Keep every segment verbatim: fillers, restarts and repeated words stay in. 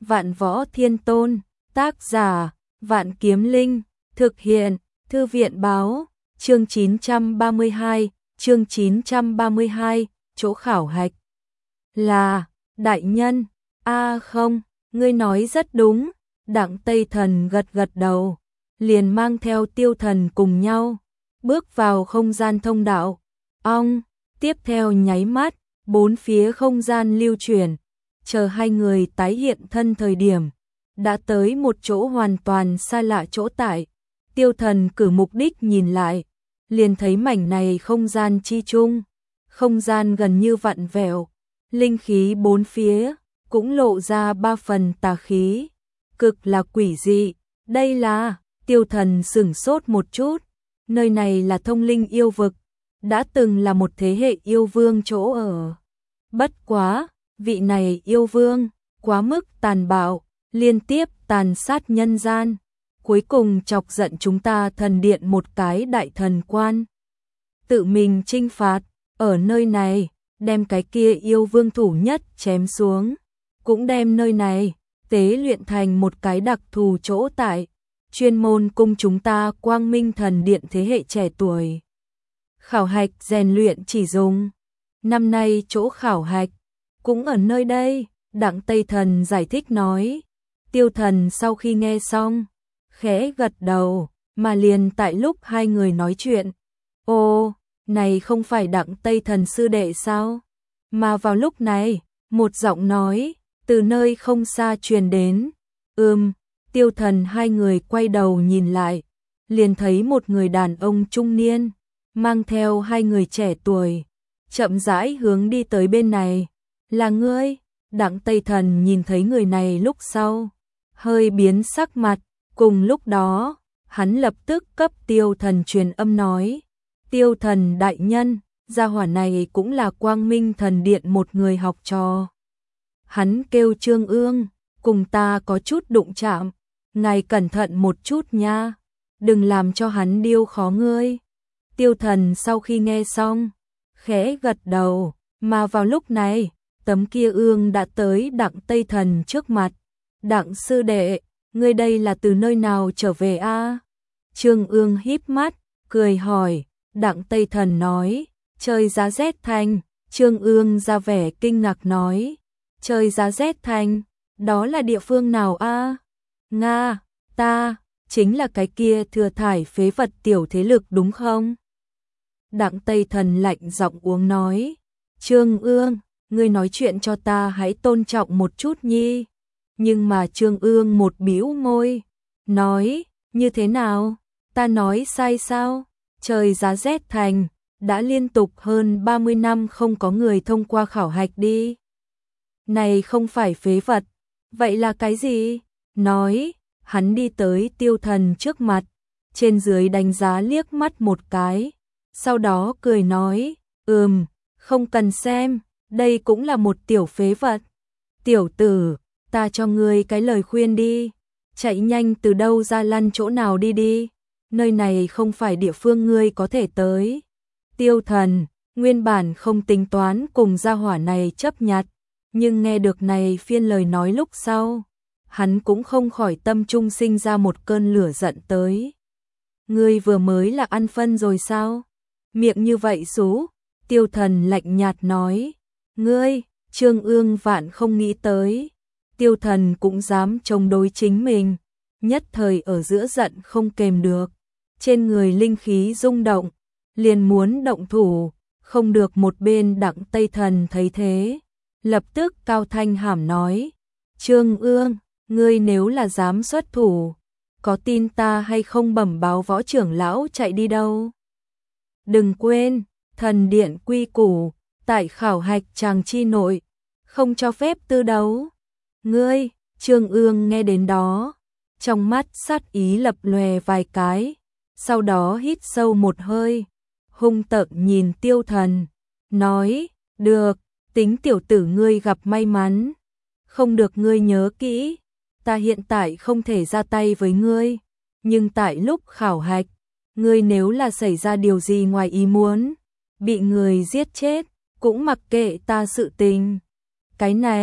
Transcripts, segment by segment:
Vạn Võ Thiên Tôn, tác giả, Vạn Kiếm Linh, thực hiện, Thư viện báo, chương chín trăm ba mươi hai, chương chín trăm ba mươi hai, chỗ khảo hạch. Là, đại nhân, a không, ngươi nói rất đúng, Đặng Tây Thần gật gật đầu, liền mang theo Tiêu Thần cùng nhau, bước vào không gian thông đạo. Ong, tiếp theo nháy mắt, bốn phía không gian lưu chuyển, chờ hai người tái hiện thân thời điểm, đã tới một chỗ hoàn toàn xa lạ chỗ tại. Tiêu Thần cử mục đích nhìn lại, liền thấy mảnh này không gian chi chung, không gian gần như vặn vẹo, linh khí bốn phía cũng lộ ra ba phần tà khí, cực là quỷ dị. Đây là, Tiêu Thần sửng sốt một chút, nơi này là thông linh yêu vực, đã từng là một thế hệ yêu vương chỗ ở. Bất quá, vị này yêu vương quá mức tàn bạo, liên tiếp tàn sát nhân gian, cuối cùng chọc giận chúng ta thần điện một cái đại thần quan. Tự mình trinh phạt, ở nơi này, đem cái kia yêu vương thủ nhất chém xuống, cũng đem nơi này tế luyện thành một cái đặc thù chỗ tại, chuyên môn cung chúng ta Quang Minh thần điện thế hệ trẻ tuổi khảo hạch rèn luyện chỉ dùng. Năm nay chỗ khảo hạch cũng ở nơi đây, Đặng Tây Thần giải thích nói. Tiêu Thần sau khi nghe xong, khẽ gật đầu, mà liền tại lúc hai người nói chuyện. Ô, này không phải Đặng Tây Thần sư đệ sao? Mà vào lúc này, một giọng nói, từ nơi không xa truyền đến. Ừm, Tiêu Thần hai người quay đầu nhìn lại, liền thấy một người đàn ông trung niên, mang theo hai người trẻ tuổi, chậm rãi hướng đi tới bên này. Là ngươi? Đặng Tây Thần nhìn thấy người này lúc sau, hơi biến sắc mặt, cùng lúc đó, hắn lập tức cấp Tiêu Thần truyền âm nói. Tiêu Thần đại nhân, gia hỏa này cũng là Quang Minh thần điện một người học trò. Hắn kêu Trương Ương, cùng ta có chút đụng chạm, ngài cẩn thận một chút nha, đừng làm cho hắn điêu khó ngươi. Tiêu Thần sau khi nghe xong, khẽ gật đầu, mà vào lúc này, tấm kia ương đã tới Đặng Tây Thần trước mặt. Đặng sư đệ, ngươi đây là từ nơi nào trở về a? Trương Ương híp mắt, cười hỏi. Đặng Tây Thần nói, trời giá rét thành. Trương Ương ra vẻ kinh ngạc nói, trời giá rét thành, đó là địa phương nào a? Nga, ta, chính là cái kia thừa thải phế vật tiểu thế lực đúng không? Đặng Tây Thần lạnh giọng uống nói, Trương Ương, ngươi nói chuyện cho ta hãy tôn trọng một chút nhi. Nhưng mà Trương Ương một bĩu môi, nói, như thế nào, ta nói sai sao? Trời giá rét thành, đã liên tục hơn ba mươi năm không có người thông qua khảo hạch đi. Này không phải phế vật, vậy là cái gì? Nói, hắn đi tới Tiêu Thần trước mặt, trên dưới đánh giá liếc mắt một cái, sau đó cười nói, ừm, không cần xem, đây cũng là một tiểu phế vật. Tiểu tử, ta cho ngươi cái lời khuyên đi, chạy nhanh từ đâu ra lăn chỗ nào đi đi, nơi này không phải địa phương ngươi có thể tới. Tiêu Thần, nguyên bản không tính toán cùng gia hỏa này chấp nhặt, nhưng nghe được này phiên lời nói lúc sau, hắn cũng không khỏi tâm trung sinh ra một cơn lửa giận tới. Ngươi vừa mới là ăn phân rồi sao? Miệng như vậy xú. Tiêu Thần lạnh nhạt nói, ngươi, Trương Ương vạn không nghĩ tới. Tiêu Thần cũng dám chống đối chính mình, nhất thời ở giữa giận không kềm được. Trên người linh khí rung động, liền muốn động thủ, không được. Một bên Đặng Tây Thần thấy thế, lập tức cao thanh hàm nói, Trương Ương, ngươi nếu là dám xuất thủ, có tin ta hay không bẩm báo võ trưởng lão chạy đi đâu? Đừng quên, thần điện quy củ, tại khảo hạch chàng chi nội, không cho phép tư đấu. Ngươi, Trương Ương nghe đến đó, trong mắt sát ý lập lòe vài cái, sau đó hít sâu một hơi, hung tợn nhìn Tiêu Thần, nói, được, tính tiểu tử ngươi gặp may mắn, không được ngươi nhớ kỹ, ta hiện tại không thể ra tay với ngươi, nhưng tại lúc khảo hạch, ngươi nếu là xảy ra điều gì ngoài ý muốn, bị người giết chết, cũng mặc kệ ta sự tình. Cái này,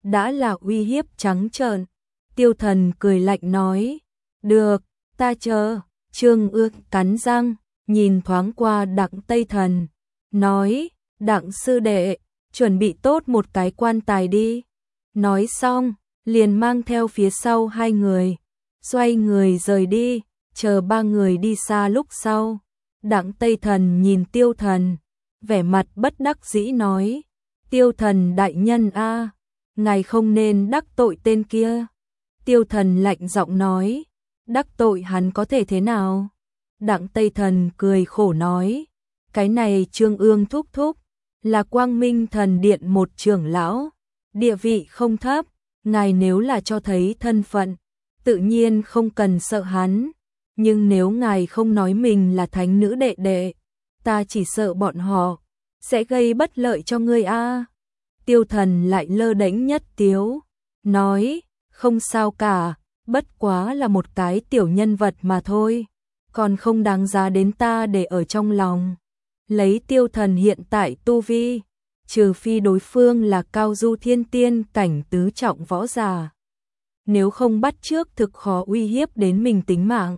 đã là uy hiếp trắng trợn. Tiêu Thần cười lạnh nói, được, ta chờ. Trương Ước cắn răng, nhìn thoáng qua Đặng Tây Thần, nói, Đặng sư đệ, chuẩn bị tốt một cái quan tài đi. Nói xong, liền mang theo phía sau hai người, xoay người rời đi, chờ ba người đi xa lúc sau. Đặng Tây Thần nhìn Tiêu Thần, vẻ mặt bất đắc dĩ nói, Tiêu Thần đại nhân a, ngài không nên đắc tội tên kia. Tiêu Thần lạnh giọng nói, đắc tội hắn có thể thế nào? Đặng Tây Thần cười khổ nói, cái này Trương Ương thúc thúc, là Quang Minh Thần Điện một trưởng lão, địa vị không thấp, ngài nếu là cho thấy thân phận, tự nhiên không cần sợ hắn, nhưng nếu ngài không nói mình là thánh nữ đệ đệ, ta chỉ sợ bọn họ sẽ gây bất lợi cho ngươi a. Tiêu Thần lại lơ đễnh nhất tiếu, nói, không sao cả, bất quá là một cái tiểu nhân vật mà thôi, còn không đáng giá đến ta để ở trong lòng. Lấy Tiêu Thần hiện tại tu vi, trừ phi đối phương là cao du thiên tiên cảnh tứ trọng võ giả, nếu không bắt trước thực khó uy hiếp đến mình tính mạng.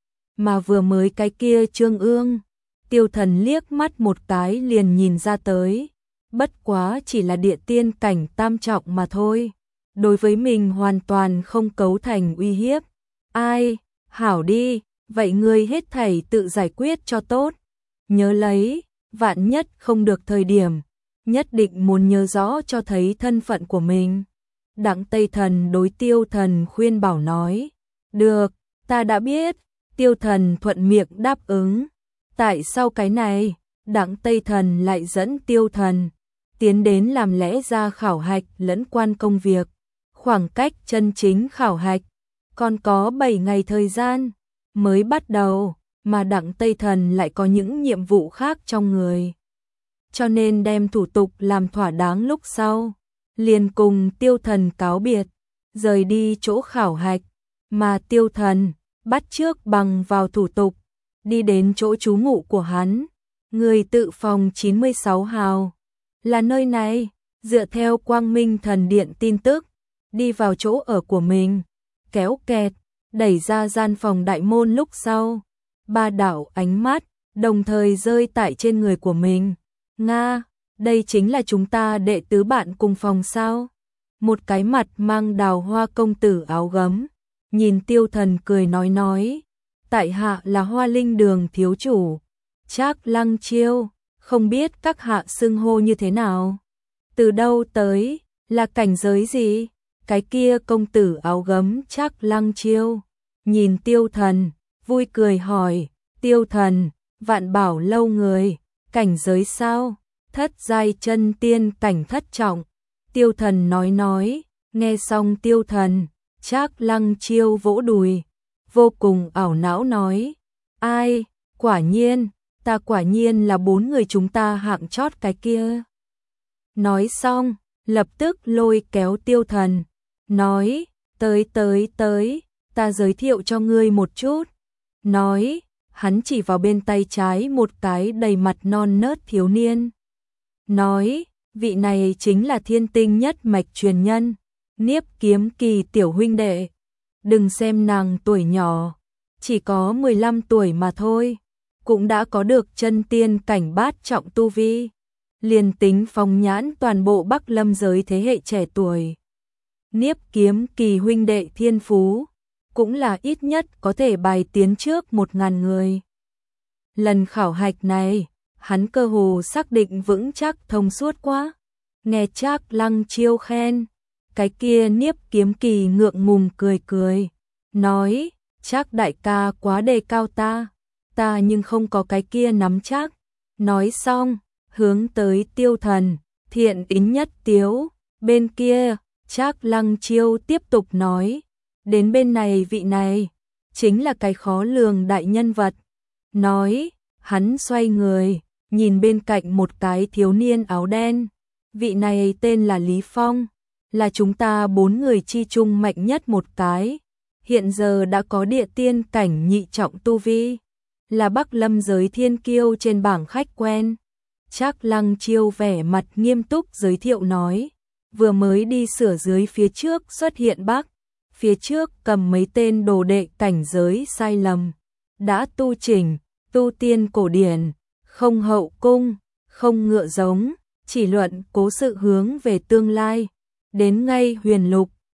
Mà vừa mới cái kia Trương Ương, Tiêu Thần liếc mắt một cái liền nhìn ra tới, bất quá chỉ là địa tiên cảnh tam trọng mà thôi, đối với mình hoàn toàn không cấu thành uy hiếp. Ai, hảo đi, vậy ngươi hết thảy tự giải quyết cho tốt, nhớ lấy, vạn nhất không được thời điểm, nhất định muốn nhớ rõ cho thấy thân phận của mình. Đặng Tây Thần đối Tiêu Thần khuyên bảo nói, được, ta đã biết. Tiêu Thần thuận miệng đáp ứng. Tại sao cái này, Đặng Tây Thần lại dẫn Tiêu Thần tiến đến làm lẽ ra khảo hạch lẫn quan công việc. Khoảng cách chân chính khảo hạch còn có bảy ngày thời gian mới bắt đầu, mà Đặng Tây Thần lại có những nhiệm vụ khác trong người. Cho nên đem thủ tục làm thỏa đáng lúc sau, liền cùng Tiêu Thần cáo biệt, rời đi chỗ khảo hạch, mà Tiêu Thần bắt trước bằng vào thủ tục, đi đến chỗ trú ngụ của hắn, người tự phòng chín mươi sáu hào, là nơi này, dựa theo Quang Minh Thần Điện tin tức, đi vào chỗ ở của mình, kéo kẹt, đẩy ra gian phòng đại môn lúc sau, ba đạo ánh mắt, đồng thời rơi tại trên người của mình. Nga, đây chính là chúng ta đệ tứ bạn cùng phòng sao? Một cái mặt mang đào hoa công tử áo gấm, nhìn Tiêu Thần cười nói nói, tại hạ là Hoa Linh Đường thiếu chủ, Trác Lăng Chiêu, không biết các hạ xưng hô như thế nào? Từ đâu tới, là cảnh giới gì? Cái kia công tử áo gấm Trác Lăng Chiêu, nhìn Tiêu Thần, vui cười hỏi, Tiêu Thần, Vạn Bảo lâu người, cảnh giới sao? Thất giai chân tiên cảnh thất trọng. Tiêu Thần nói nói, nghe xong Tiêu Thần, Trác Lăng Chiêu vỗ đùi, vô cùng ảo não nói, ai, quả nhiên, ta quả nhiên là bốn người chúng ta hạng chót cái kia. Nói xong, lập tức lôi kéo Tiêu Thần, nói, tới tới tới, ta giới thiệu cho ngươi một chút. Nói, hắn chỉ vào bên tay trái một cái đầy mặt non nớt thiếu niên. Nói, vị này chính là thiên tinh nhất mạch truyền nhân, Niếp Kiếm Kỳ tiểu huynh đệ. Đừng xem nàng tuổi nhỏ, chỉ có mười lăm tuổi mà thôi, cũng đã có được chân tiên cảnh bát trọng tu vi. Liền tính phóng nhãn toàn bộ Bắc Lâm giới thế hệ trẻ tuổi, Niếp Kiếm Kỳ huynh đệ thiên phú, cũng là ít nhất có thể bài tiến trước một ngàn người. Lần khảo hạch này, hắn cơ hồ xác định vững chắc thông suốt quá. Nghe Trác Lăng Chiêu khen, cái kia Niếp Kiếm Kỳ ngượng ngùng cười cười, nói, Trác đại ca quá đề cao ta, ta nhưng không có cái kia nắm chắc. Nói xong, hướng tới Tiêu Thần, thiện ý nhất tiếu, bên kia, Trác Lăng Chiêu tiếp tục nói, đến bên này vị này, chính là cái khó lường đại nhân vật. Nói, hắn xoay người, nhìn bên cạnh một cái thiếu niên áo đen, vị này tên là Lý Phong, là chúng ta bốn người chi chung mạnh nhất một cái, hiện giờ đã có địa tiên cảnh nhị trọng tu vi, là Bắc Lâm giới thiên kiêu trên bảng khách quen. Trác Lăng Chiêu vẻ mặt nghiêm túc giới thiệu nói, vừa mới đi sửa dưới phía trước xuất hiện bác, phía trước cầm mấy tên đồ đệ cảnh giới sai lầm, đã tu chỉnh, tu tiên cổ điển, không hậu cung, không ngựa giống, chỉ luận cố sự hướng về tương lai, đến ngay huyền lục,